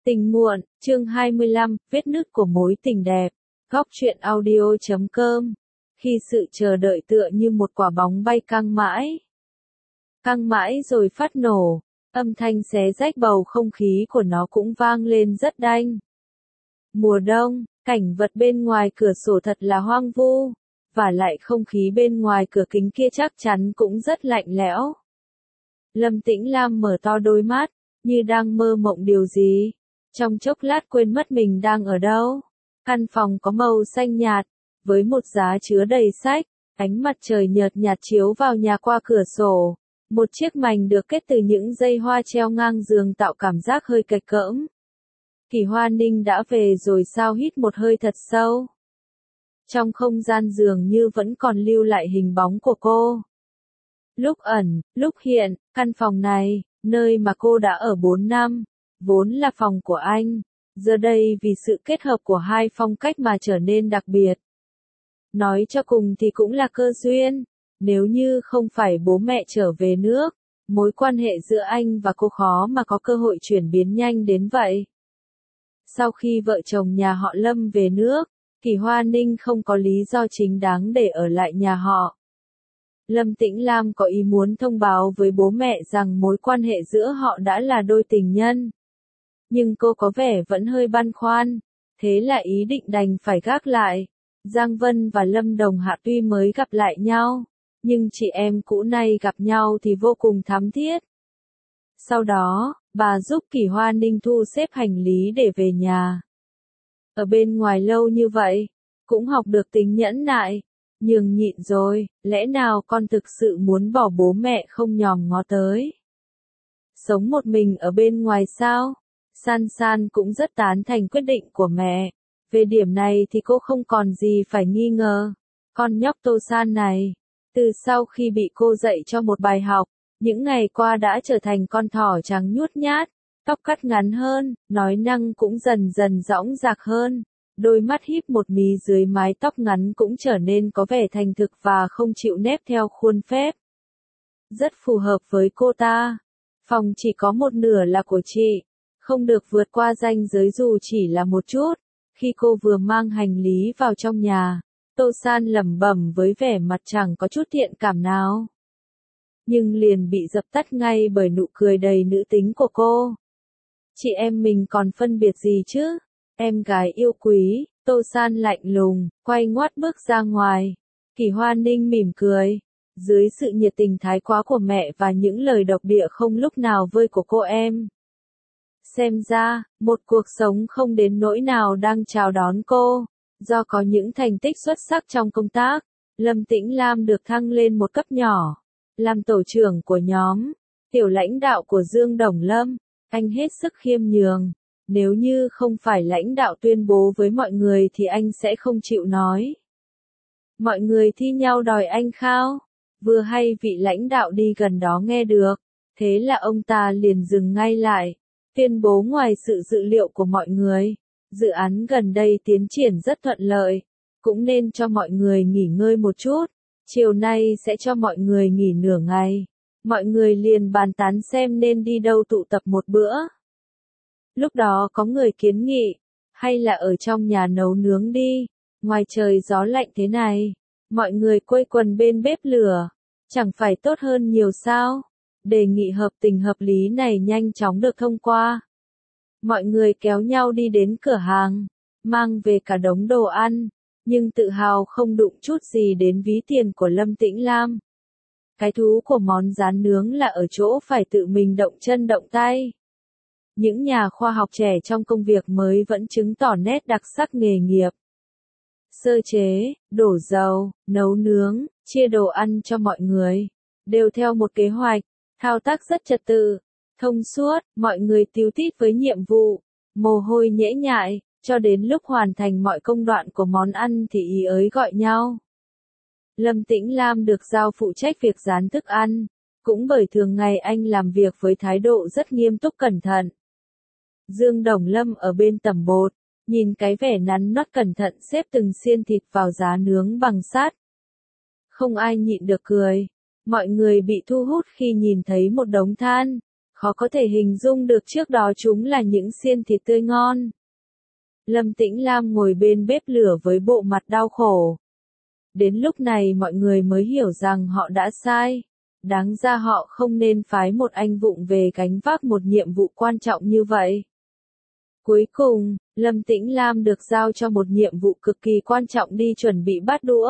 Tình muộn, chương 25, vết nứt của mối tình đẹp. Góc truyện audio.com. Khi sự chờ đợi tựa như một quả bóng bay căng mãi rồi phát nổ, âm thanh xé rách bầu không khí của nó cũng vang lên rất đanh. Mùa đông, cảnh vật bên ngoài cửa sổ thật là hoang vu, và lại không khí bên ngoài cửa kính kia chắc chắn cũng rất lạnh lẽo. Lâm Tĩnh Lam mở to đôi mắt, như đang mơ mộng điều gì. Trong chốc lát quên mất mình đang ở đâu. Căn phòng có màu xanh nhạt, với một giá chứa đầy sách, ánh mặt trời nhợt nhạt chiếu vào nhà qua cửa sổ. Một chiếc mành được kết từ những dây hoa treo ngang giường tạo cảm giác hơi cạch cỡm. Kỳ Hoa Ninh đã về rồi sao, hít một hơi thật sâu. Trong không gian dường như vẫn còn lưu lại hình bóng của cô. Lúc ẩn, lúc hiện, căn phòng này, nơi mà cô đã ở 4 năm, vốn là phòng của anh, giờ đây vì sự kết hợp của hai phong cách mà trở nên đặc biệt. Nói cho cùng thì cũng là cơ duyên, nếu như không phải bố mẹ trở về nước, mối quan hệ giữa anh và cô khó mà có cơ hội chuyển biến nhanh đến vậy. Sau khi vợ chồng nhà họ Lâm về nước, Kỳ Hoa Ninh không có lý do chính đáng để ở lại nhà họ. Lâm Tĩnh Lam có ý muốn thông báo với bố mẹ rằng mối quan hệ giữa họ đã là đôi tình nhân. Nhưng cô có vẻ vẫn hơi băn khoăn, thế là ý định đành phải gác lại. Giang Vân và Lâm Đồng Hạ tuy mới gặp lại nhau, nhưng chị em cũ nay gặp nhau thì vô cùng thắm thiết. Sau đó, bà giúp Kỳ Hoa Ninh thu xếp hành lý để về nhà. Ở bên ngoài lâu như vậy, cũng học được tính nhẫn nại, nhường nhịn rồi, lẽ nào con thực sự muốn bỏ bố mẹ không nhòm ngó tới. Sống một mình ở bên ngoài sao? San San cũng rất tán thành quyết định của mẹ. Về điểm này thì cô không còn gì phải nghi ngờ. Con nhóc Tô San này, từ sau khi bị cô dạy cho một bài học, những ngày qua đã trở thành con thỏ trắng nhuốt nhát, tóc cắt ngắn hơn, nói năng cũng dần dần dõng dạc hơn. Đôi mắt híp một mí dưới mái tóc ngắn cũng trở nên có vẻ thành thực và không chịu nép theo khuôn phép. Rất phù hợp với cô ta. Phòng chỉ có một nửa là của chị, không được vượt qua ranh giới dù chỉ là một chút. Khi cô vừa mang hành lý vào trong nhà, Tô San lẩm bẩm với vẻ mặt chẳng có chút thiện cảm nào. Nhưng liền bị dập tắt ngay bởi nụ cười đầy nữ tính của cô. Chị em mình còn phân biệt gì chứ? Em gái yêu quý, Tô San lạnh lùng, quay ngoắt bước ra ngoài. Kỳ Hoa Ninh mỉm cười. Dưới sự nhiệt tình thái quá của mẹ và những lời độc địa không lúc nào vơi của cô em. Xem ra, một cuộc sống không đến nỗi nào đang chào đón cô. Do có những thành tích xuất sắc trong công tác, Lâm Tĩnh Lam được thăng lên một cấp nhỏ. Làm tổ trưởng của nhóm, tiểu lãnh đạo của Dương Đồng Lâm, anh hết sức khiêm nhường. Nếu như không phải lãnh đạo tuyên bố với mọi người thì anh sẽ không chịu nói. Mọi người thi nhau đòi anh khao. Vừa hay vị lãnh đạo đi gần đó nghe được, thế là ông ta liền dừng ngay lại, tuyên bố ngoài sự dự liệu của mọi người, dự án gần đây tiến triển rất thuận lợi, cũng nên cho mọi người nghỉ ngơi một chút, chiều nay sẽ cho mọi người nghỉ nửa ngày. Mọi người liền bàn tán xem nên đi đâu tụ tập một bữa. Lúc đó có người kiến nghị, hay là ở trong nhà nấu nướng đi, ngoài trời gió lạnh thế này, mọi người quây quần bên bếp lửa, chẳng phải tốt hơn nhiều sao? Đề nghị hợp tình hợp lý này nhanh chóng được thông qua. Mọi người kéo nhau đi đến cửa hàng, mang về cả đống đồ ăn, nhưng tự hào không đụng chút gì đến ví tiền của Lâm Tĩnh Lam. Cái thú của món rán nướng là ở chỗ phải tự mình động chân động tay. Những nhà khoa học trẻ trong công việc mới vẫn chứng tỏ nét đặc sắc nghề nghiệp. Sơ chế, đổ dầu, nấu nướng, chia đồ ăn cho mọi người, đều theo một kế hoạch, thao tác rất trật tự, thông suốt, mọi người tíu tít với nhiệm vụ, mồ hôi nhễ nhại, cho đến lúc hoàn thành mọi công đoạn của món ăn thì ý ới gọi nhau. Lâm Tĩnh Lam được giao phụ trách việc rán thức ăn, cũng bởi thường ngày anh làm việc với thái độ rất nghiêm túc cẩn thận. Dương Đồng Lâm ở bên tẩm bột, nhìn cái vẻ nắn nót cẩn thận xếp từng xiên thịt vào giá nướng bằng sắt. Không ai nhịn được cười, mọi người bị thu hút khi nhìn thấy một đống than, khó có thể hình dung được trước đó chúng là những xiên thịt tươi ngon. Lâm Tĩnh Lam ngồi bên bếp lửa với bộ mặt đau khổ. Đến lúc này mọi người mới hiểu rằng họ đã sai. Đáng ra họ không nên phái một anh vụng về gánh vác một nhiệm vụ quan trọng như vậy. Cuối cùng, Lâm Tĩnh Lam được giao cho một nhiệm vụ cực kỳ quan trọng đi chuẩn bị bát đũa.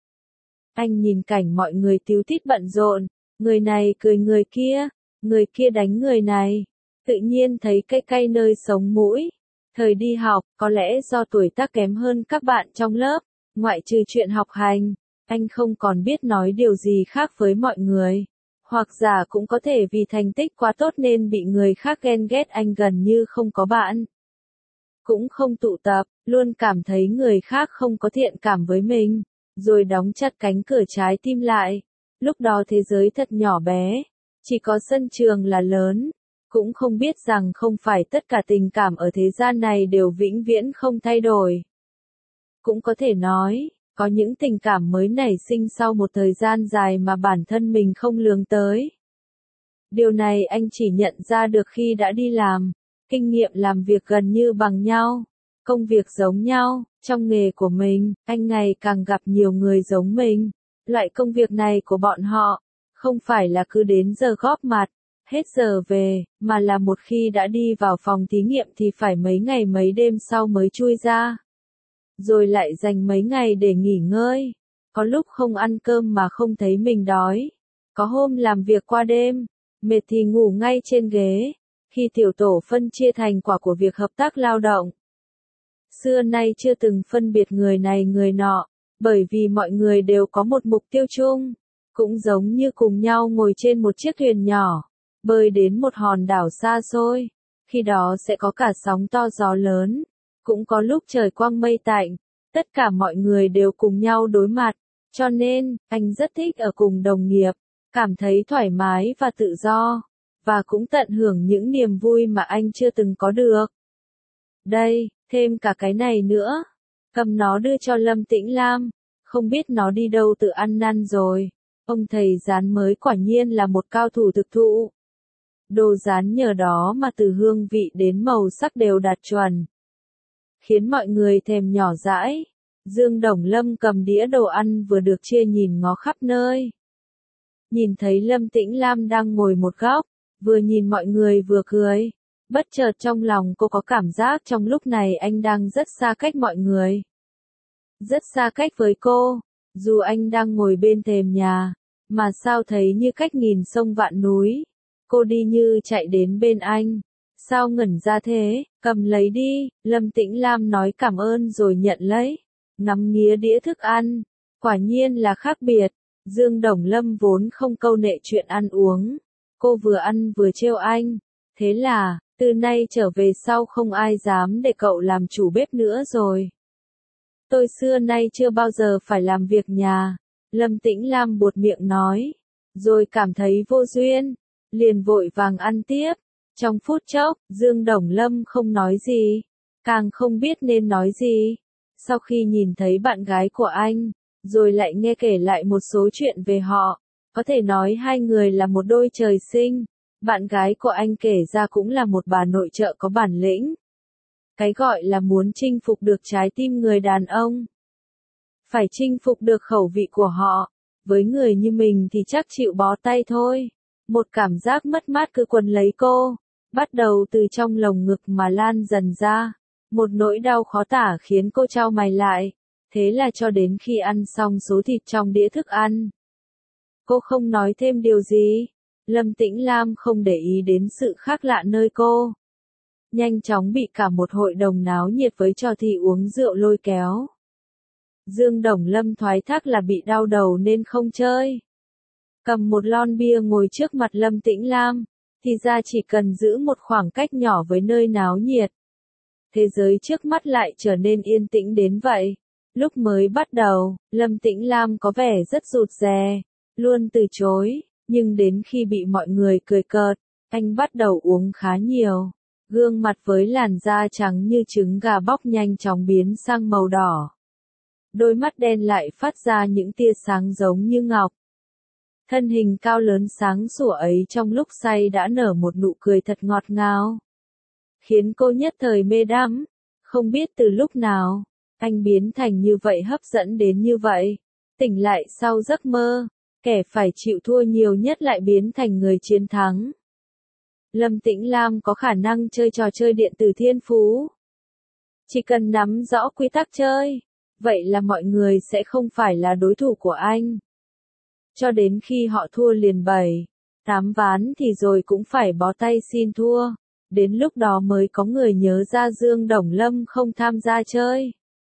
Anh nhìn cảnh mọi người tíu tít bận rộn, người này cười người kia đánh người này. Tự nhiên thấy cay cay nơi sống mũi. Thời đi học, có lẽ do tuổi tác kém hơn các bạn trong lớp, ngoại trừ chuyện học hành, anh không còn biết nói điều gì khác với mọi người. Hoặc giả cũng có thể vì thành tích quá tốt nên bị người khác ghen ghét, anh gần như không có bạn. Cũng không tụ tập, luôn cảm thấy người khác không có thiện cảm với mình, rồi đóng chặt cánh cửa trái tim lại. Lúc đó thế giới thật nhỏ bé, chỉ có sân trường là lớn. Cũng không biết rằng không phải tất cả tình cảm ở thế gian này đều vĩnh viễn không thay đổi. Cũng có thể nói, có những tình cảm mới nảy sinh sau một thời gian dài mà bản thân mình không lường tới. Điều này anh chỉ nhận ra được khi đã đi làm, kinh nghiệm làm việc gần như bằng nhau, công việc giống nhau, trong nghề của mình, anh ngày càng gặp nhiều người giống mình. Loại công việc này của bọn họ, không phải là cứ đến giờ góp mặt, hết giờ về, mà là một khi đã đi vào phòng thí nghiệm thì phải mấy ngày mấy đêm sau mới chui ra. Rồi lại dành mấy ngày để nghỉ ngơi. Có lúc không ăn cơm mà không thấy mình đói. Có hôm làm việc qua đêm, mệt thì ngủ ngay trên ghế. Khi tiểu tổ phân chia thành quả của việc hợp tác lao động. Xưa nay chưa từng phân biệt người này người nọ, bởi vì mọi người đều có một mục tiêu chung. Cũng giống như cùng nhau ngồi trên một chiếc thuyền nhỏ, bơi đến một hòn đảo xa xôi. Khi đó sẽ có cả sóng to gió lớn, cũng có lúc trời quang mây tạnh, tất cả mọi người đều cùng nhau đối mặt. Cho nên, anh rất thích ở cùng đồng nghiệp, cảm thấy thoải mái và tự do, và cũng tận hưởng những niềm vui mà anh chưa từng có được. Đây, thêm cả cái này nữa. Cầm nó đưa cho Lâm Tĩnh Lam, không biết nó đi đâu tự ăn năn rồi. Ông thầy rán mới quả nhiên là một cao thủ thực thụ. Đồ rán nhờ đó mà từ hương vị đến màu sắc đều đạt chuẩn, khiến mọi người thèm nhỏ dãi. Dương Đồng Lâm cầm đĩa đồ ăn vừa được chia nhìn ngó khắp nơi. Nhìn thấy Lâm Tĩnh Lam đang ngồi một góc, vừa nhìn mọi người vừa cười. Bất chợt trong lòng cô có cảm giác trong lúc này anh đang rất xa cách mọi người. Rất xa cách với cô, dù anh đang ngồi bên thềm nhà, mà sao thấy như cách nghìn sông vạn núi. Cô đi như chạy đến bên anh. Sao ngẩn ra thế, cầm lấy đi, Lâm Tĩnh Lam nói cảm ơn rồi nhận lấy. Ngắm nghía đĩa thức ăn, quả nhiên là khác biệt. Dương Đồng Lâm vốn không câu nệ chuyện ăn uống. Cô vừa ăn vừa trêu anh. Thế là, từ nay trở về sau không ai dám để cậu làm chủ bếp nữa rồi. Tôi xưa nay chưa bao giờ phải làm việc nhà. Lâm Tĩnh Lam buột miệng nói. Rồi cảm thấy vô duyên, liền vội vàng ăn tiếp. Trong phút chốc, Dương Đồng Lâm không nói gì, càng không biết nên nói gì. Sau khi nhìn thấy bạn gái của anh, rồi lại nghe kể lại một số chuyện về họ, có thể nói hai người là một đôi trời sinh. Bạn gái của anh kể ra cũng là một bà nội trợ có bản lĩnh. Cái gọi là muốn chinh phục được trái tim người đàn ông, phải chinh phục được khẩu vị của họ. Với người như mình thì chắc chịu bó tay thôi. Một cảm giác mất mát cứ quấn lấy cô, bắt đầu từ trong lồng ngực mà lan dần ra. Một nỗi đau khó tả khiến cô chau mày lại. Thế là cho đến khi ăn xong số thịt trong đĩa thức ăn, cô không nói thêm điều gì. Lâm Tĩnh Lam không để ý đến sự khác lạ nơi cô. Nhanh chóng bị cả một hội đồng náo nhiệt với trò thi uống rượu lôi kéo. Dương Đồng Lâm thoái thác là bị đau đầu nên không chơi. Cầm một lon bia ngồi trước mặt Lâm Tĩnh Lam, thì ra chỉ cần giữ một khoảng cách nhỏ với nơi náo nhiệt. Thế giới trước mắt lại trở nên yên tĩnh đến vậy. Lúc mới bắt đầu, Lâm Tĩnh Lam có vẻ rất rụt rè, luôn từ chối, nhưng đến khi bị mọi người cười cợt, anh bắt đầu uống khá nhiều. Gương mặt với làn da trắng như trứng gà bóc nhanh chóng biến sang màu đỏ. Đôi mắt đen lại phát ra những tia sáng giống như ngọc. Thân hình cao lớn sáng sủa ấy trong lúc say đã nở một nụ cười thật ngọt ngào, khiến cô nhất thời mê đắm. Không biết từ lúc nào, anh biến thành như vậy, hấp dẫn đến như vậy. Tỉnh lại sau giấc mơ, kẻ phải chịu thua nhiều nhất lại biến thành người chiến thắng. Lâm Tĩnh Lam có khả năng chơi trò chơi điện tử thiên phú. Chỉ cần nắm rõ quy tắc chơi, vậy là mọi người sẽ không phải là đối thủ của anh. Cho đến khi họ thua liền 7, 8 ván thì rồi cũng phải bó tay xin thua. Đến lúc đó mới có người nhớ ra Dương Đồng Lâm không tham gia chơi.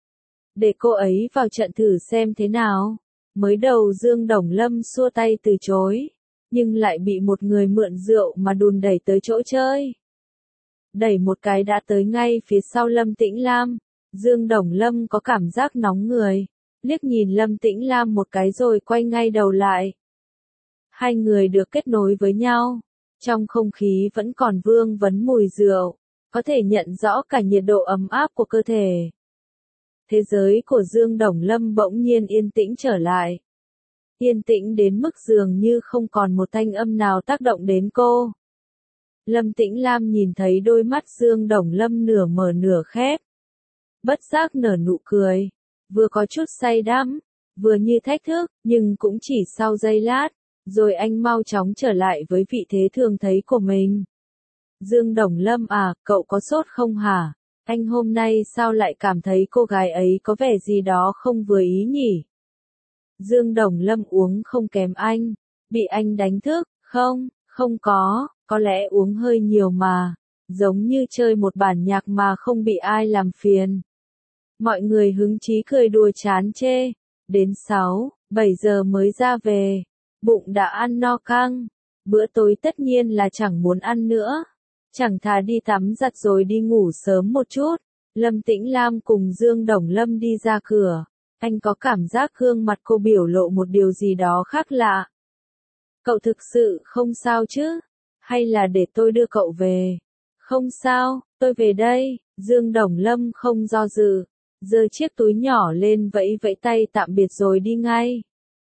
Để cô ấy vào trận thử xem thế nào. Mới đầu Dương Đồng Lâm xua tay từ chối, nhưng lại bị một người mượn rượu mà đùn đẩy tới chỗ chơi. Đẩy một cái đã tới ngay phía sau Lâm Tĩnh Lam. Dương Đồng Lâm có cảm giác nóng người, liếc nhìn Lâm Tĩnh Lam một cái rồi quay ngay đầu lại. Hai người được kết nối với nhau, trong không khí vẫn còn vương vấn mùi rượu, có thể nhận rõ cả nhiệt độ ấm áp của cơ thể. Thế giới của Dương Đồng Lâm bỗng nhiên yên tĩnh trở lại. Yên tĩnh đến mức dường như không còn một thanh âm nào tác động đến cô. Lâm Tĩnh Lam nhìn thấy đôi mắt Dương Đồng Lâm nửa mở nửa khép. Bất giác nở nụ cười, vừa có chút say đắm, vừa như thách thức, nhưng cũng chỉ sau giây lát, rồi anh mau chóng trở lại với vị thế thường thấy của mình. Dương Đồng Lâm à, cậu có sốt không hả? Anh hôm nay sao lại cảm thấy cô gái ấy có vẻ gì đó không vừa ý nhỉ? Dương Đồng Lâm uống không kém anh, bị anh đánh thức, không có lẽ uống hơi nhiều mà, giống như chơi một bản nhạc mà không bị ai làm phiền. Mọi người hứng chí cười đùa chán chê, đến 6, 7 giờ mới ra về, bụng đã ăn no căng, bữa tối tất nhiên là chẳng muốn ăn nữa. Chẳng thà đi tắm giặt rồi đi ngủ sớm một chút. Lâm Tĩnh Lam cùng Dương Đồng Lâm đi ra cửa. Anh có cảm giác gương mặt cô biểu lộ một điều gì đó khác lạ. Cậu thực sự không sao chứ? Hay là để tôi đưa cậu về? Không sao, tôi về đây. Dương Đồng Lâm không do dự, giơ chiếc túi nhỏ lên vẫy vẫy tay tạm biệt rồi đi ngay.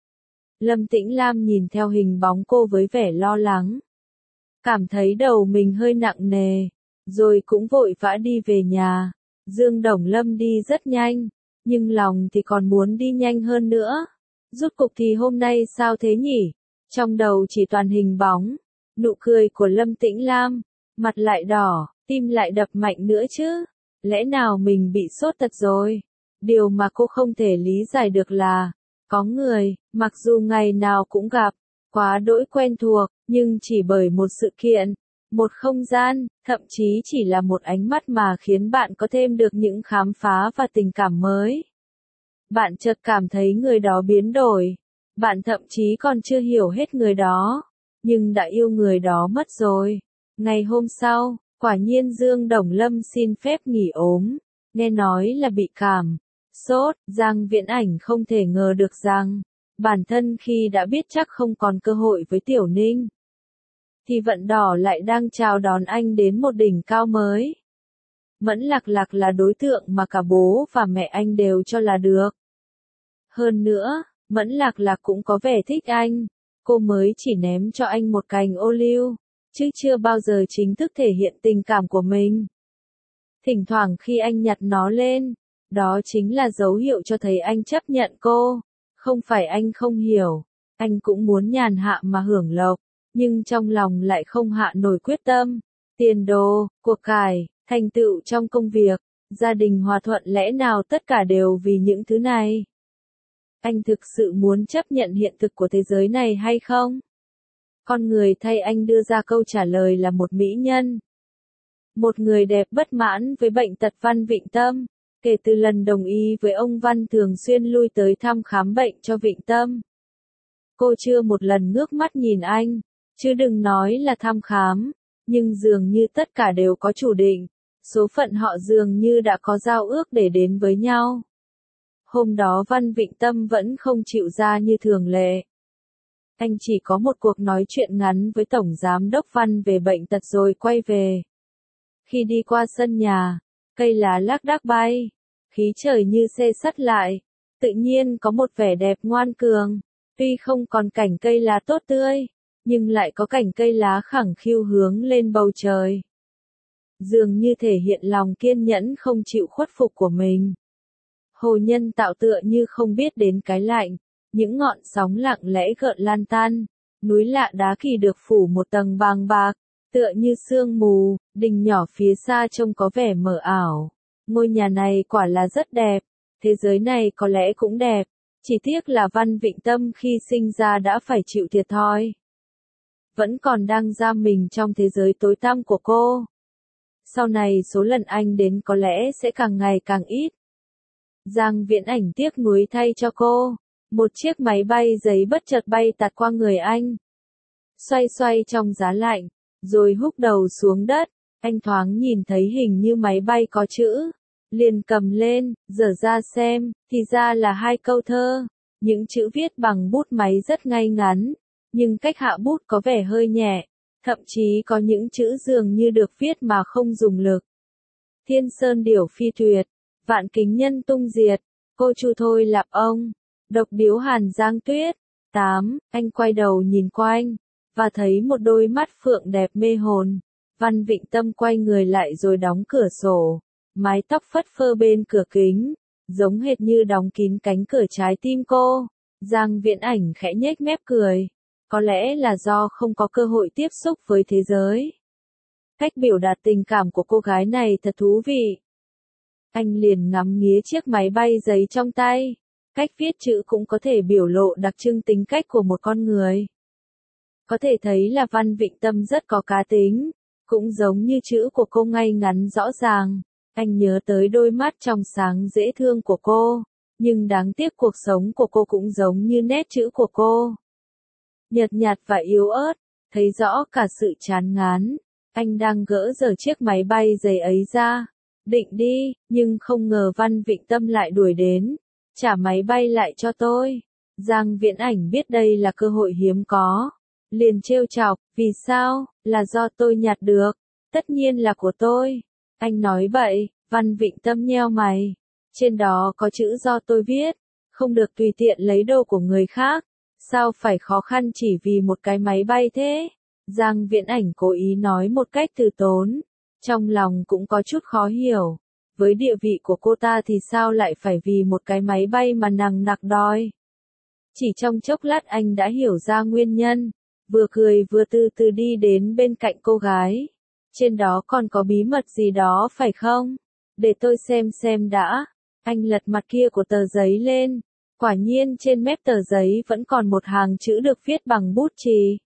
Lâm Tĩnh Lam nhìn theo hình bóng cô với vẻ lo lắng. Cảm thấy đầu mình hơi nặng nề, rồi cũng vội vã đi về nhà. Dương Đồng Lâm đi rất nhanh, nhưng lòng thì còn muốn đi nhanh hơn nữa. Rốt cục thì hôm nay sao thế nhỉ? Trong đầu chỉ toàn hình bóng, nụ cười của Lâm Tĩnh Lam, mặt lại đỏ, tim lại đập mạnh nữa chứ. Lẽ nào mình bị sốt tật rồi? Điều mà cô không thể lý giải được là, có người, mặc dù ngày nào cũng gặp, quá đỗi quen thuộc, nhưng chỉ bởi một sự kiện, một không gian, thậm chí chỉ là một ánh mắt mà khiến bạn có thêm được những khám phá và tình cảm mới. Bạn chợt cảm thấy người đó biến đổi. Bạn thậm chí còn chưa hiểu hết người đó, nhưng đã yêu người đó mất rồi. Ngày hôm sau, quả nhiên Dương Đồng Lâm xin phép nghỉ ốm, nghe nói là bị cảm, sốt. Giang Viễn Ảnh không thể ngờ được rằng, bản thân khi đã biết chắc không còn cơ hội với Tiểu Ninh, thì Vận Đỏ lại đang chào đón anh đến một đỉnh cao mới. Mẫn Lạc Lạc là đối tượng mà cả bố và mẹ anh đều cho là được. Hơn nữa, Mẫn Lạc Lạc cũng có vẻ thích anh, cô mới chỉ ném cho anh một cành ô liu, chứ chưa bao giờ chính thức thể hiện tình cảm của mình. Thỉnh thoảng khi anh nhặt nó lên, đó chính là dấu hiệu cho thấy anh chấp nhận cô. Không phải anh không hiểu, anh cũng muốn nhàn hạ mà hưởng lộc, nhưng trong lòng lại không hạ nổi quyết tâm. Tiền đồ, cuộc cải, thành tựu trong công việc, gia đình hòa thuận, lẽ nào tất cả đều vì những thứ này? Anh thực sự muốn chấp nhận hiện thực của thế giới này hay không? Con người thay anh đưa ra câu trả lời là một mỹ nhân. Một người đẹp bất mãn với bệnh tật Văn Vịnh Tâm. Kể từ lần đồng ý với ông Văn thường xuyên lui tới thăm khám bệnh cho Vịnh Tâm, cô chưa một lần ngước mắt nhìn anh, chứ đừng nói là thăm khám, nhưng dường như tất cả đều có chủ định, số phận họ dường như đã có giao ước để đến với nhau. Hôm đó Văn Vịnh Tâm vẫn không chịu ra như thường lệ. Anh chỉ có một cuộc nói chuyện ngắn với Tổng Giám đốc Văn về bệnh tật rồi quay về. Khi đi qua sân nhà, cây lá lác đác bay, khí trời như se sắt lại, tự nhiên có một vẻ đẹp ngoan cường. Tuy không còn cảnh cây lá tốt tươi, nhưng lại có cảnh cây lá khẳng khiu hướng lên bầu trời. Dường như thể hiện lòng kiên nhẫn không chịu khuất phục của mình. Hồ nhân tạo tựa như không biết đến cái lạnh, những ngọn sóng lặng lẽ gợn lan tan, núi lạ đá kỳ được phủ một tầng bàng bạc, tựa như sương mù, đình nhỏ phía xa trông có vẻ mờ ảo. Ngôi nhà này quả là rất đẹp, thế giới này có lẽ cũng đẹp, chỉ tiếc là Văn Vịnh Tâm khi sinh ra đã phải chịu thiệt thòi. Vẫn còn đang giam mình trong thế giới tối tăm của cô. Sau này số lần anh đến có lẽ sẽ càng ngày càng ít. Giang Viễn Ảnh tiếc nuối thay cho cô. Một chiếc máy bay giấy bất chợt bay tạt qua người anh. Xoay xoay trong giá lạnh, rồi húc đầu xuống đất. Anh thoáng nhìn thấy hình như máy bay có chữ. Liền cầm lên, dở ra xem, thì ra là 2 câu thơ. Những chữ viết bằng bút máy rất ngay ngắn, nhưng cách hạ bút có vẻ hơi nhẹ. Thậm chí có những chữ dường như được viết mà không dùng lực. Thiên sơn điểu phi tuyệt, vạn kính nhân tung diệt, cô Chu thôi lạp ông, độc điếu hàn giang tuyết. 8. Anh quay đầu nhìn quanh, và thấy một đôi mắt phượng đẹp mê hồn. Văn Vịnh Tâm quay người lại rồi đóng cửa sổ, mái tóc phất phơ bên cửa kính, giống hệt như đóng kín cánh cửa trái tim cô. Giang Viễn Ảnh khẽ nhếch mép cười. Có lẽ là do không có cơ hội tiếp xúc với thế giới. Cách biểu đạt tình cảm của cô gái này thật thú vị. Anh liền ngắm nghía chiếc máy bay giấy trong tay. Cách viết chữ cũng có thể biểu lộ đặc trưng tính cách của một con người. Có thể thấy là Văn Vịnh Tâm rất có cá tính, cũng giống như chữ của cô ngay ngắn rõ ràng. Anh nhớ tới đôi mắt trong sáng dễ thương của cô, nhưng đáng tiếc cuộc sống của cô cũng giống như nét chữ của cô. Nhợt nhạt và yếu ớt, thấy rõ cả sự chán ngán. Anh đang gỡ dở chiếc máy bay giấy ấy ra, định đi, nhưng không ngờ Văn Vịnh Tâm lại đuổi đến. Trả máy bay lại cho tôi. Giang Viễn Ảnh biết đây là cơ hội hiếm có. Liền trêu chọc, vì sao, là do tôi nhặt được. Tất nhiên là của tôi. Anh nói bậy. Văn Vịnh Tâm nheo mày. Trên đó có chữ do tôi viết, không được tùy tiện lấy đồ của người khác. Sao phải khó khăn chỉ vì một cái máy bay thế? Giang Viễn Ảnh cố ý nói một cách từ tốn. Trong lòng cũng có chút khó hiểu. Với địa vị của cô ta thì sao lại phải vì một cái máy bay mà nằng nặc đòi? Chỉ trong chốc lát anh đã hiểu ra nguyên nhân. Vừa cười vừa từ từ đi đến bên cạnh cô gái. Trên đó còn có bí mật gì đó phải không? Để tôi xem đã. Anh lật mặt kia của tờ giấy lên. Quả nhiên trên mép tờ giấy vẫn còn một hàng chữ được viết bằng bút chì.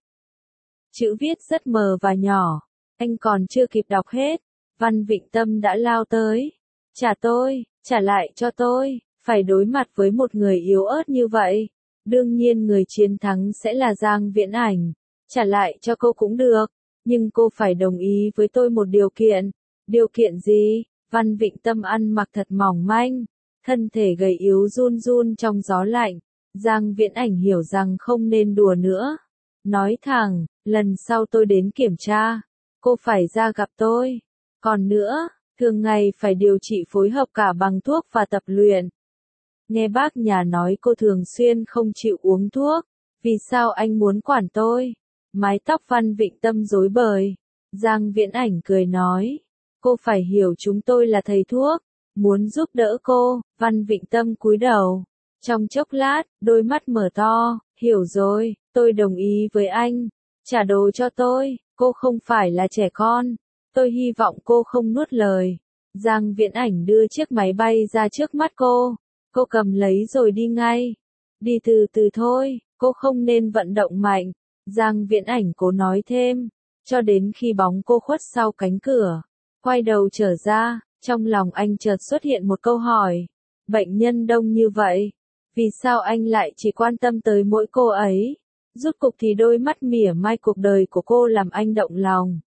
Chữ viết rất mờ và nhỏ. Anh còn chưa kịp đọc hết. Văn Vịnh Tâm đã lao tới. Trả tôi, trả lại cho tôi. Phải đối mặt với một người yếu ớt như vậy. Đương nhiên người chiến thắng sẽ là Giang Viễn Ảnh. Trả lại cho cô cũng được. Nhưng cô phải đồng ý với tôi một điều kiện. Điều kiện gì? Văn Vịnh Tâm ăn mặc thật mỏng manh. Thân thể gầy yếu run run trong gió lạnh. Giang Viễn Ảnh hiểu rằng không nên đùa nữa. Nói thẳng, lần sau tôi đến kiểm tra, cô phải ra gặp tôi. Còn nữa, thường ngày phải điều trị phối hợp cả bằng thuốc và tập luyện. Nghe bác nhà nói cô thường xuyên không chịu uống thuốc. Vì sao anh muốn quản tôi? Mái tóc Văn Vịnh Tâm rối bời. Giang Viễn Ảnh cười nói. Cô phải hiểu chúng tôi là thầy thuốc. Muốn giúp đỡ cô. Văn Vịnh Tâm cúi đầu. Trong chốc lát, đôi mắt mở to. Hiểu rồi, tôi đồng ý với anh. Trả đồ cho tôi. Cô không phải là trẻ con. Tôi hy vọng cô không nuốt lời. Giang Viễn Ảnh đưa chiếc máy bay ra trước mắt cô. Cô cầm lấy rồi đi ngay. Đi từ từ thôi, cô không nên vận động mạnh. Giang Viễn Ảnh cố nói thêm. Cho đến khi bóng cô khuất sau cánh cửa. Quay đầu trở ra, trong lòng anh chợt xuất hiện một câu hỏi. Bệnh nhân đông như vậy. Vì sao anh lại chỉ quan tâm tới mỗi cô ấy? Rốt cục thì đôi mắt mỉa mai cuộc đời của cô làm anh động lòng.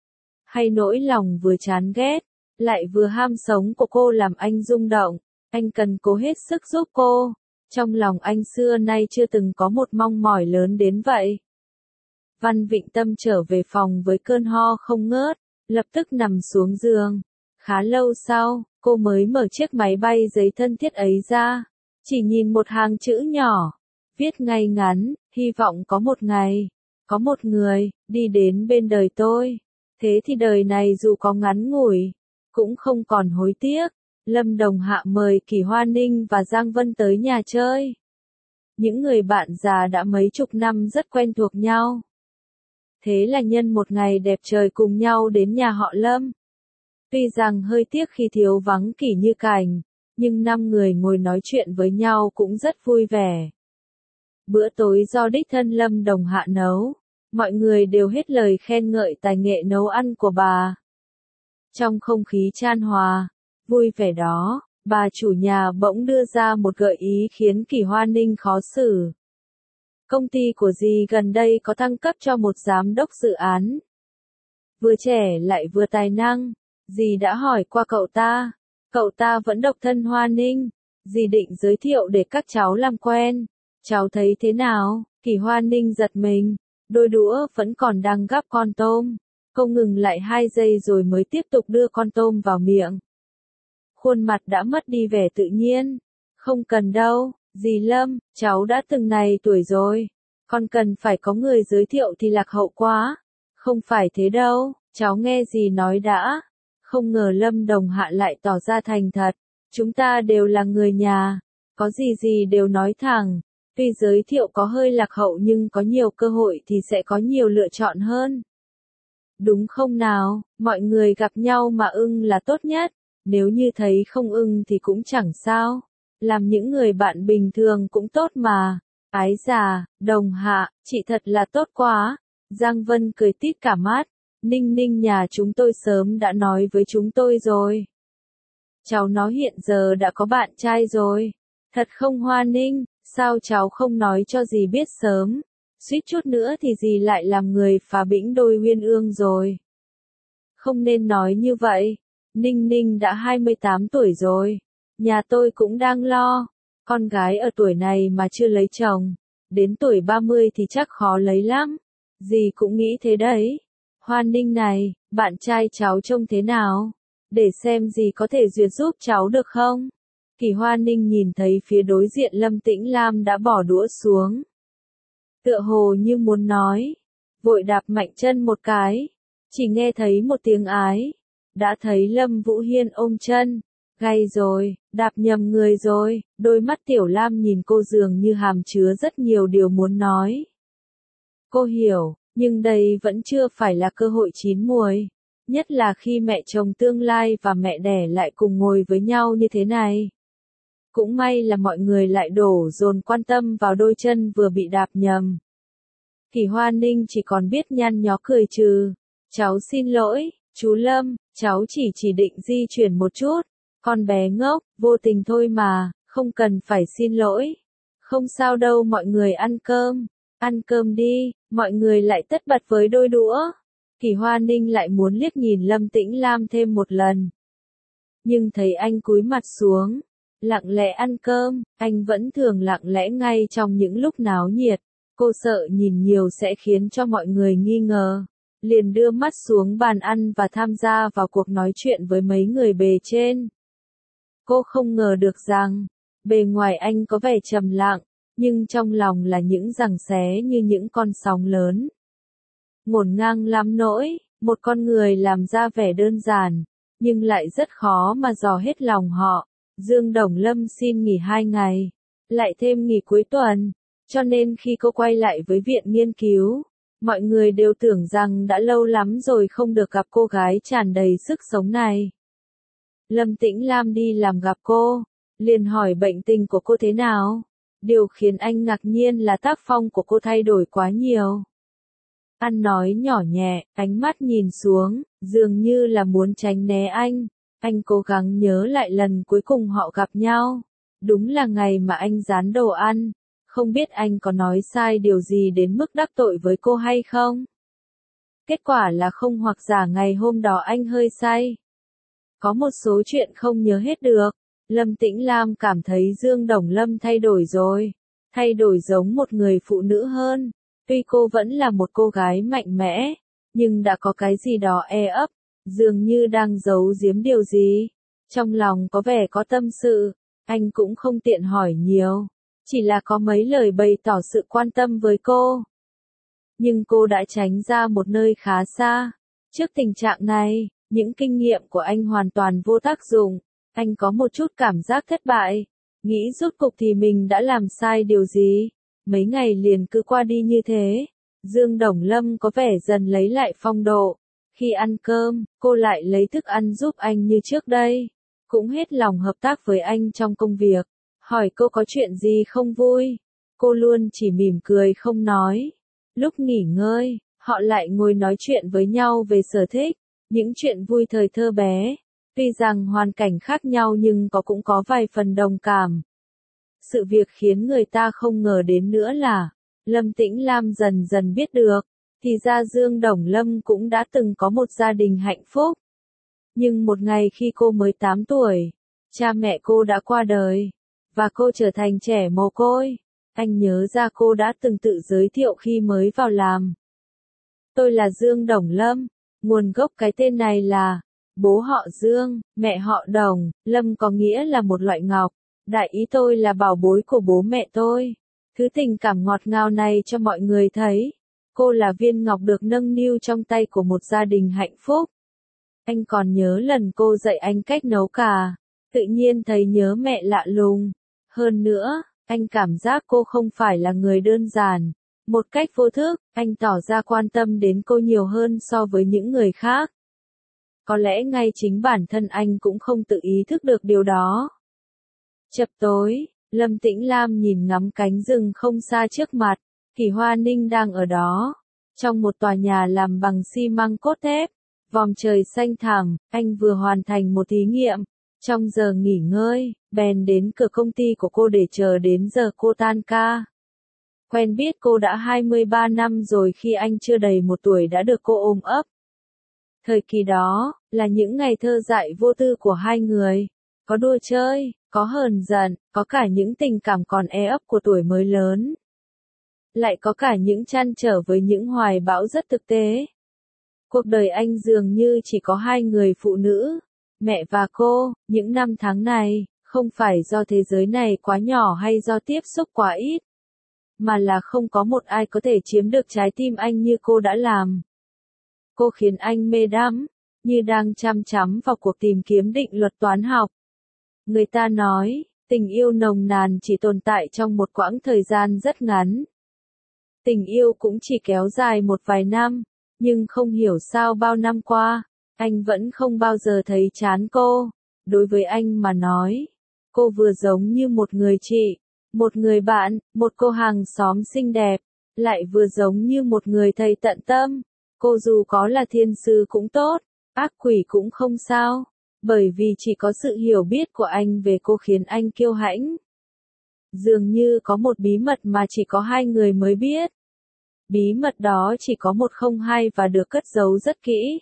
Hay nỗi lòng vừa chán ghét, lại vừa ham sống của cô làm anh rung động. Anh cần cố hết sức giúp cô. Trong lòng anh xưa nay chưa từng có một mong mỏi lớn đến vậy. Văn Vịnh Tâm trở về phòng với cơn ho không ngớt, lập tức nằm xuống giường. Khá lâu sau, cô mới mở chiếc máy bay giấy thân thiết ấy ra. Chỉ nhìn một hàng chữ nhỏ. Viết ngay ngắn, hy vọng có một ngày, có một người, đi đến bên đời tôi. Thế thì đời này dù có ngắn ngủi, cũng không còn hối tiếc. Lâm Đồng Hạ mời Kỳ Hoa Ninh và Giang Vân tới nhà chơi. Những người bạn già đã mấy chục năm rất quen thuộc nhau. Thế là nhân một ngày đẹp trời cùng nhau đến nhà họ Lâm. Tuy rằng hơi tiếc khi thiếu vắng Kỷ Như Cảnh, nhưng 5 người ngồi nói chuyện với nhau cũng rất vui vẻ. Bữa tối do đích thân Lâm Đồng Hạ nấu, mọi người đều hết lời khen ngợi tài nghệ nấu ăn của bà. Trong không khí chan hòa, vui vẻ đó, bà chủ nhà bỗng đưa ra một gợi ý khiến Kỳ Hoa Ninh khó xử. Công ty của dì gần đây có thăng cấp cho một giám đốc dự án. Vừa trẻ lại vừa tài năng, dì đã hỏi qua cậu ta vẫn độc thân Hoa Ninh, dì định giới thiệu để các cháu làm quen. Cháu thấy thế nào? Kỳ Hoa Ninh giật mình, đôi đũa vẫn còn đang gắp con tôm. Cô ngừng lại 2 giây rồi mới tiếp tục đưa con tôm vào miệng. Khuôn mặt đã mất đi vẻ tự nhiên. Không cần đâu, dì Lâm, cháu đã từng này tuổi rồi. Con cần phải có người giới thiệu thì lạc hậu quá. Không phải thế đâu, cháu nghe dì nói đã. Không ngờ Lâm Đồng Hạ lại tỏ ra thành thật. Chúng ta đều là người nhà. Có gì gì đều nói thẳng. Tuy giới thiệu có hơi lạc hậu nhưng có nhiều cơ hội thì sẽ có nhiều lựa chọn hơn. Đúng không nào, mọi người gặp nhau mà ưng là tốt nhất. Nếu như thấy không ưng thì cũng chẳng sao. Làm những người bạn bình thường cũng tốt mà. Ái già, Đồng Hạ, chị thật là tốt quá. Giang Vân cười tít cả mắt. Ninh Ninh nhà chúng tôi sớm đã nói với chúng tôi rồi. Cháu nó hiện giờ đã có bạn trai rồi. Thật không Hoa Ninh, sao cháu không nói cho dì biết sớm. Suýt chút nữa thì dì lại làm người phá bĩnh đôi uyên ương rồi. Không nên nói như vậy. Ninh Ninh đã 28 tuổi rồi. Nhà tôi cũng đang lo. Con gái ở tuổi này mà chưa lấy chồng. Đến tuổi 30 thì chắc khó lấy lắm. Dì cũng nghĩ thế đấy. Hoa Ninh này, bạn trai cháu trông thế nào? Để xem dì có thể duyệt giúp cháu được không? Kỳ Hoa Ninh nhìn thấy phía đối diện Lâm Tĩnh Lam đã bỏ đũa xuống. Tựa hồ như muốn nói. Vội đạp mạnh chân một cái. Chỉ nghe thấy một tiếng ái. Đã thấy Lâm Vũ Hiên ôm chân. Gay rồi, đạp nhầm người rồi. Đôi mắt Tiểu Lam nhìn cô dường như hàm chứa rất nhiều điều muốn nói. Cô hiểu, nhưng đây vẫn chưa phải là cơ hội chín muồi. Nhất là khi mẹ chồng tương lai và mẹ đẻ lại cùng ngồi với nhau như thế này. Cũng may là mọi người lại đổ dồn quan tâm vào đôi chân vừa bị đạp nhầm. Kỳ Hoa Ninh chỉ còn biết nhăn nhó cười trừ. Cháu xin lỗi, chú Lâm, cháu chỉ định di chuyển một chút. Con bé ngốc, vô tình thôi mà, không cần phải xin lỗi. Không sao đâu mọi người ăn cơm đi, mọi người lại tất bật với đôi đũa. Kỳ Hoa Ninh lại muốn liếc nhìn Lâm Tĩnh Lam thêm một lần. Nhưng thấy anh cúi mặt xuống, lặng lẽ ăn cơm, anh vẫn thường lặng lẽ ngay trong những lúc náo nhiệt. Cô sợ nhìn nhiều sẽ khiến cho mọi người nghi ngờ. Liền đưa mắt xuống bàn ăn và tham gia vào cuộc nói chuyện với mấy người bề trên. Cô không ngờ được rằng, bề ngoài anh có vẻ trầm lặng, nhưng trong lòng là những giằng xé như những con sóng lớn. Ngổn ngang lắm nỗi, một con người làm ra vẻ đơn giản, nhưng lại rất khó mà dò hết lòng họ. Dương Đồng Lâm xin nghỉ 2 ngày, lại thêm nghỉ cuối tuần, cho nên khi cô quay lại với viện nghiên cứu, mọi người đều tưởng rằng đã lâu lắm rồi không được gặp cô gái tràn đầy sức sống này. Lâm Tĩnh Lam đi làm gặp cô, liền hỏi bệnh tình của cô thế nào. Điều khiến anh ngạc nhiên là tác phong của cô thay đổi quá nhiều. Ăn nói nhỏ nhẹ, ánh mắt nhìn xuống, dường như là muốn tránh né anh. Anh cố gắng nhớ lại lần cuối cùng họ gặp nhau. Đúng là ngày mà anh rán đồ ăn. Không biết anh có nói sai điều gì đến mức đắc tội với cô hay không? Kết quả là không, hoặc giả ngày hôm đó anh hơi say. Có một số chuyện không nhớ hết được. Lâm Tĩnh Lam cảm thấy Dương Đồng Lâm thay đổi rồi. Thay đổi giống một người phụ nữ hơn. Tuy cô vẫn là một cô gái mạnh mẽ, nhưng đã có cái gì đó e ấp, dường như đang giấu giếm điều gì. Trong lòng có vẻ có tâm sự, anh cũng không tiện hỏi nhiều. Chỉ là có mấy lời bày tỏ sự quan tâm với cô. Nhưng cô đã tránh ra một nơi khá xa. Trước tình trạng này, những kinh nghiệm của anh hoàn toàn vô tác dụng. Anh có một chút cảm giác thất bại. Nghĩ rốt cuộc thì mình đã làm sai điều gì. Mấy ngày liền cứ qua đi như thế. Dương Đồng Lâm có vẻ dần lấy lại phong độ. Khi ăn cơm, cô lại lấy thức ăn giúp anh như trước đây. Cũng hết lòng hợp tác với anh trong công việc. Hỏi cô có chuyện gì không vui. Cô luôn chỉ mỉm cười không nói. Lúc nghỉ ngơi, họ lại ngồi nói chuyện với nhau về sở thích. Những chuyện vui thời thơ bé. Tuy rằng hoàn cảnh khác nhau nhưng cũng có vài phần đồng cảm. Sự việc khiến người ta không ngờ đến nữa là, Lâm Tĩnh Lam dần dần biết được, thì ra Dương Đồng Lâm cũng đã từng có một gia đình hạnh phúc. Nhưng một ngày khi cô mới 8 tuổi, cha mẹ cô đã qua đời, và cô trở thành trẻ mồ côi. Anh nhớ ra cô đã từng tự giới thiệu khi mới vào làm. Tôi là Dương Đồng Lâm, nguồn gốc cái tên này là, bố họ Dương, mẹ họ Đồng, Lâm có nghĩa là một loại ngọc. Đại ý tôi là bảo bối của bố mẹ tôi. Thứ tình cảm ngọt ngào này cho mọi người thấy. Cô là viên ngọc được nâng niu trong tay của một gia đình hạnh phúc. Anh còn nhớ lần cô dạy anh cách nấu cà. Tự nhiên thấy nhớ mẹ lạ lùng. Hơn nữa, anh cảm giác cô không phải là người đơn giản. Một cách vô thức, anh tỏ ra quan tâm đến cô nhiều hơn so với những người khác. Có lẽ ngay chính bản thân anh cũng không tự ý thức được điều đó. Chập tối, Lâm Tĩnh Lam nhìn ngắm cánh rừng không xa trước mặt, Kỷ Hoa Ninh đang ở đó. Trong một tòa nhà làm bằng xi măng cốt thép, vòm trời xanh thẳm, anh vừa hoàn thành một thí nghiệm. Trong giờ nghỉ ngơi, bèn đến cửa công ty của cô để chờ đến giờ cô tan ca. Quen biết cô đã 23 năm rồi khi anh chưa đầy 1 tuổi đã được cô ôm ấp. Thời kỳ đó, là những ngày thơ dại vô tư của hai người. Có đùa chơi, có hờn giận, có cả những tình cảm còn e ấp của tuổi mới lớn. Lại có cả những trăn trở với những hoài bão rất thực tế. Cuộc đời anh dường như chỉ có hai người phụ nữ, mẹ và cô. Những năm tháng này, không phải do thế giới này quá nhỏ hay do tiếp xúc quá ít, mà là không có một ai có thể chiếm được trái tim anh như cô đã làm. Cô khiến anh mê đắm, như đang chăm chăm vào cuộc tìm kiếm định luật toán học. Người ta nói, tình yêu nồng nàn chỉ tồn tại trong một quãng thời gian rất ngắn. Tình yêu cũng chỉ kéo dài một vài năm, nhưng không hiểu sao bao năm qua, anh vẫn không bao giờ thấy chán cô. Đối với anh mà nói, cô vừa giống như một người chị, một người bạn, một cô hàng xóm xinh đẹp, lại vừa giống như một người thầy tận tâm. Cô dù có là thiên sư cũng tốt, ác quỷ cũng không sao, bởi vì chỉ có sự hiểu biết của anh về cô khiến anh kiêu hãnh. Dường như có một bí mật mà chỉ có hai người mới biết. Bí mật đó chỉ có một không hai và được cất giấu rất kỹ.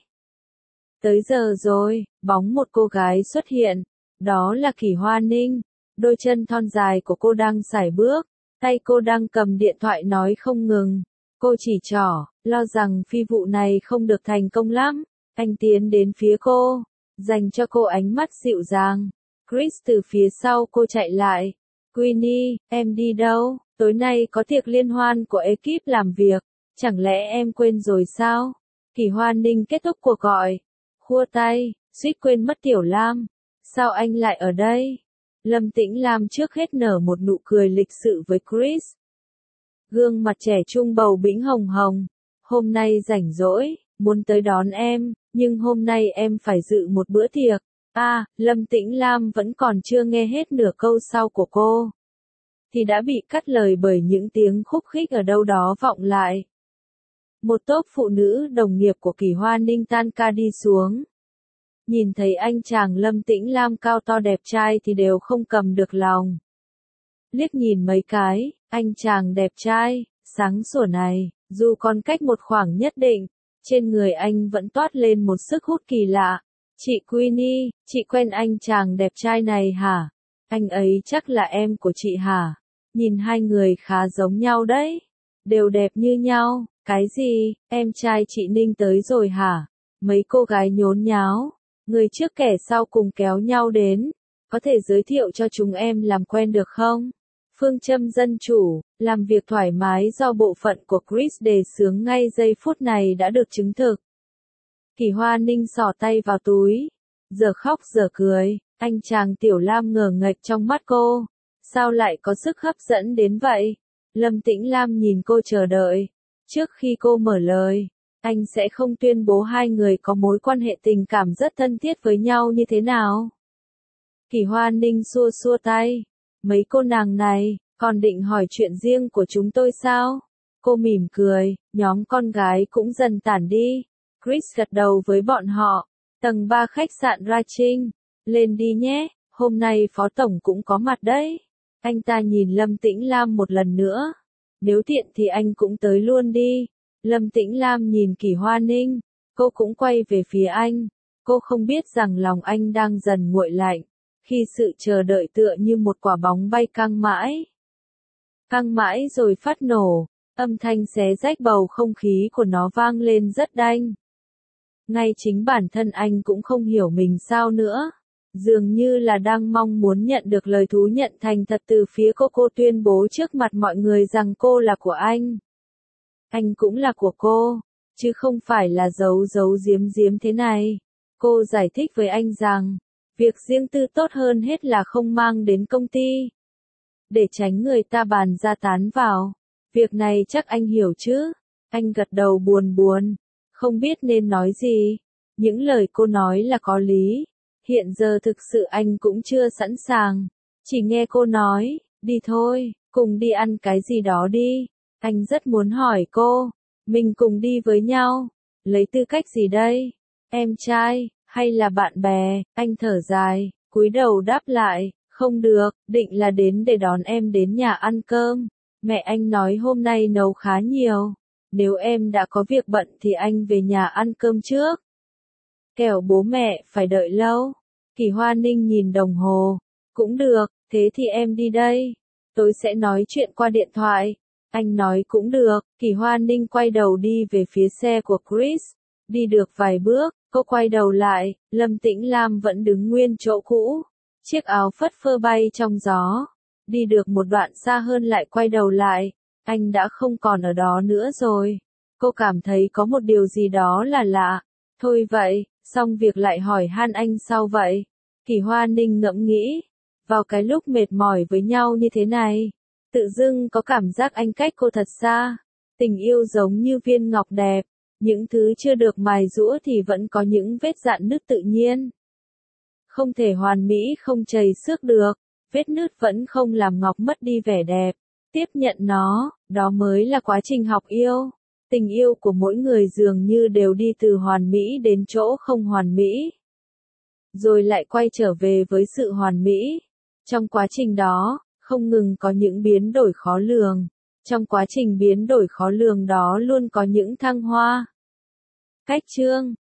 Tới giờ rồi, bóng một cô gái xuất hiện, đó là Kỷ Hoa Ninh. Đôi chân thon dài của cô đang sải bước, tay cô đang cầm điện thoại nói không ngừng. Cô chỉ trỏ, lo rằng phi vụ này không được thành công lắm. Anh tiến đến phía cô, dành cho cô ánh mắt dịu dàng. Chris từ phía sau cô chạy lại. Queenie, em đi đâu? Tối nay có tiệc liên hoan của ekip làm việc. Chẳng lẽ em quên rồi sao? Kỷ Hoa Ninh kết thúc cuộc gọi. Khua tay, suýt quên mất Tiểu Lam. Sao anh lại ở đây? Lâm Tĩnh Lam trước hết nở một nụ cười lịch sự với Chris. Gương mặt trẻ trung bầu bĩnh hồng hồng. Hôm nay rảnh rỗi, muốn tới đón em, nhưng hôm nay em phải dự một bữa tiệc. Lâm Tĩnh Lam vẫn còn chưa nghe hết nửa câu sau của cô, thì đã bị cắt lời bởi những tiếng khúc khích ở đâu đó vọng lại. Một tốp phụ nữ đồng nghiệp của Kỷ Hoa Ninh tan ca đi xuống. Nhìn thấy anh chàng Lâm Tĩnh Lam cao to đẹp trai thì đều không cầm được lòng. Liếc nhìn mấy cái, anh chàng đẹp trai, sáng sủa này, dù còn cách một khoảng nhất định, trên người anh vẫn toát lên một sức hút kỳ lạ. Chị Queenie, chị quen anh chàng đẹp trai này hả? Anh ấy chắc là em của chị hả? Nhìn hai người khá giống nhau đấy. Đều đẹp như nhau. Cái gì, em trai chị Ninh tới rồi hả? Mấy cô gái nhốn nháo, người trước kẻ sau cùng kéo nhau đến. Có thể giới thiệu cho chúng em làm quen được không? Phương châm dân chủ, làm việc thoải mái do bộ phận của Chris đề xướng ngay giây phút này đã được chứng thực. Kỳ Hoa Ninh xỏ tay vào túi, giờ khóc giờ cười, anh chàng Tiểu Lam ngờ nghệch trong mắt cô. Sao lại có sức hấp dẫn đến vậy? Lâm Tĩnh Lam nhìn cô chờ đợi. Trước khi cô mở lời, anh sẽ không tuyên bố hai người có mối quan hệ tình cảm rất thân thiết với nhau như thế nào. Kỳ Hoa Ninh xua xua tay. Mấy cô nàng này, còn định hỏi chuyện riêng của chúng tôi sao? Cô mỉm cười, nhóm con gái cũng dần tản đi. Chris gật đầu với bọn họ. Tầng 3 khách sạn Ra Trinh. Lên đi nhé, hôm nay Phó Tổng cũng có mặt đấy. Anh ta nhìn Lâm Tĩnh Lam một lần nữa. Nếu tiện thì anh cũng tới luôn đi. Lâm Tĩnh Lam nhìn Kỳ Hoa Ninh. Cô cũng quay về phía anh. Cô không biết rằng lòng anh đang dần nguội lạnh. Khi sự chờ đợi tựa như một quả bóng bay căng mãi. Căng mãi rồi phát nổ. Âm thanh xé rách bầu không khí của nó vang lên rất đanh. Ngay chính bản thân anh cũng không hiểu mình sao nữa. Dường như là đang mong muốn nhận được lời thú nhận thành thật từ phía cô tuyên bố trước mặt mọi người rằng cô là của anh. Anh cũng là của cô, chứ không phải là giấu giấu giếm giếm thế này. Cô giải thích với anh rằng, việc riêng tư tốt hơn hết là không mang đến công ty. Để tránh người ta bàn ra tán vào. Việc này chắc anh hiểu chứ? Anh gật đầu buồn buồn, không biết nên nói gì. Những lời cô nói là có lý. Hiện giờ thực sự anh cũng chưa sẵn sàng. Chỉ nghe cô nói, đi thôi, cùng đi ăn cái gì đó đi. Anh rất muốn hỏi cô, mình cùng đi với nhau. Lấy tư cách gì đây? Em trai, hay là bạn bè? Anh thở dài, cúi đầu đáp lại, không được, định là đến để đón em đến nhà ăn cơm. Mẹ anh nói hôm nay nấu khá nhiều. Nếu em đã có việc bận thì anh về nhà ăn cơm trước. Kẻo bố mẹ phải đợi lâu. Kỳ Hoa Ninh nhìn đồng hồ. Cũng được, thế thì em đi đây. Tôi sẽ nói chuyện qua điện thoại. Anh nói cũng được. Kỳ Hoa Ninh quay đầu đi về phía xe của Chris. Đi được vài bước, cô quay đầu lại. Lâm Tĩnh Lam vẫn đứng nguyên chỗ cũ. Chiếc áo phất phơ bay trong gió. Đi được một đoạn xa hơn lại quay đầu lại. Anh đã không còn ở đó nữa rồi. Cô cảm thấy có một điều gì đó là lạ. Thôi vậy, xong việc lại hỏi han anh sau vậy. Kỳ Hoa Ninh ngẫm nghĩ. Vào cái lúc mệt mỏi với nhau như thế này, tự dưng có cảm giác anh cách cô thật xa. Tình yêu giống như viên ngọc đẹp. Những thứ chưa được mài giũa thì vẫn có những vết rạn nứt tự nhiên. Không thể hoàn mỹ không chầy xước được. Vết nứt vẫn không làm ngọc mất đi vẻ đẹp. Tiếp nhận nó, đó mới là quá trình học yêu. Tình yêu của mỗi người dường như đều đi từ hoàn mỹ đến chỗ không hoàn mỹ. Rồi lại quay trở về với sự hoàn mỹ. Trong quá trình đó, không ngừng có những biến đổi khó lường. Trong quá trình biến đổi khó lường đó luôn có những thăng hoa. Cách chương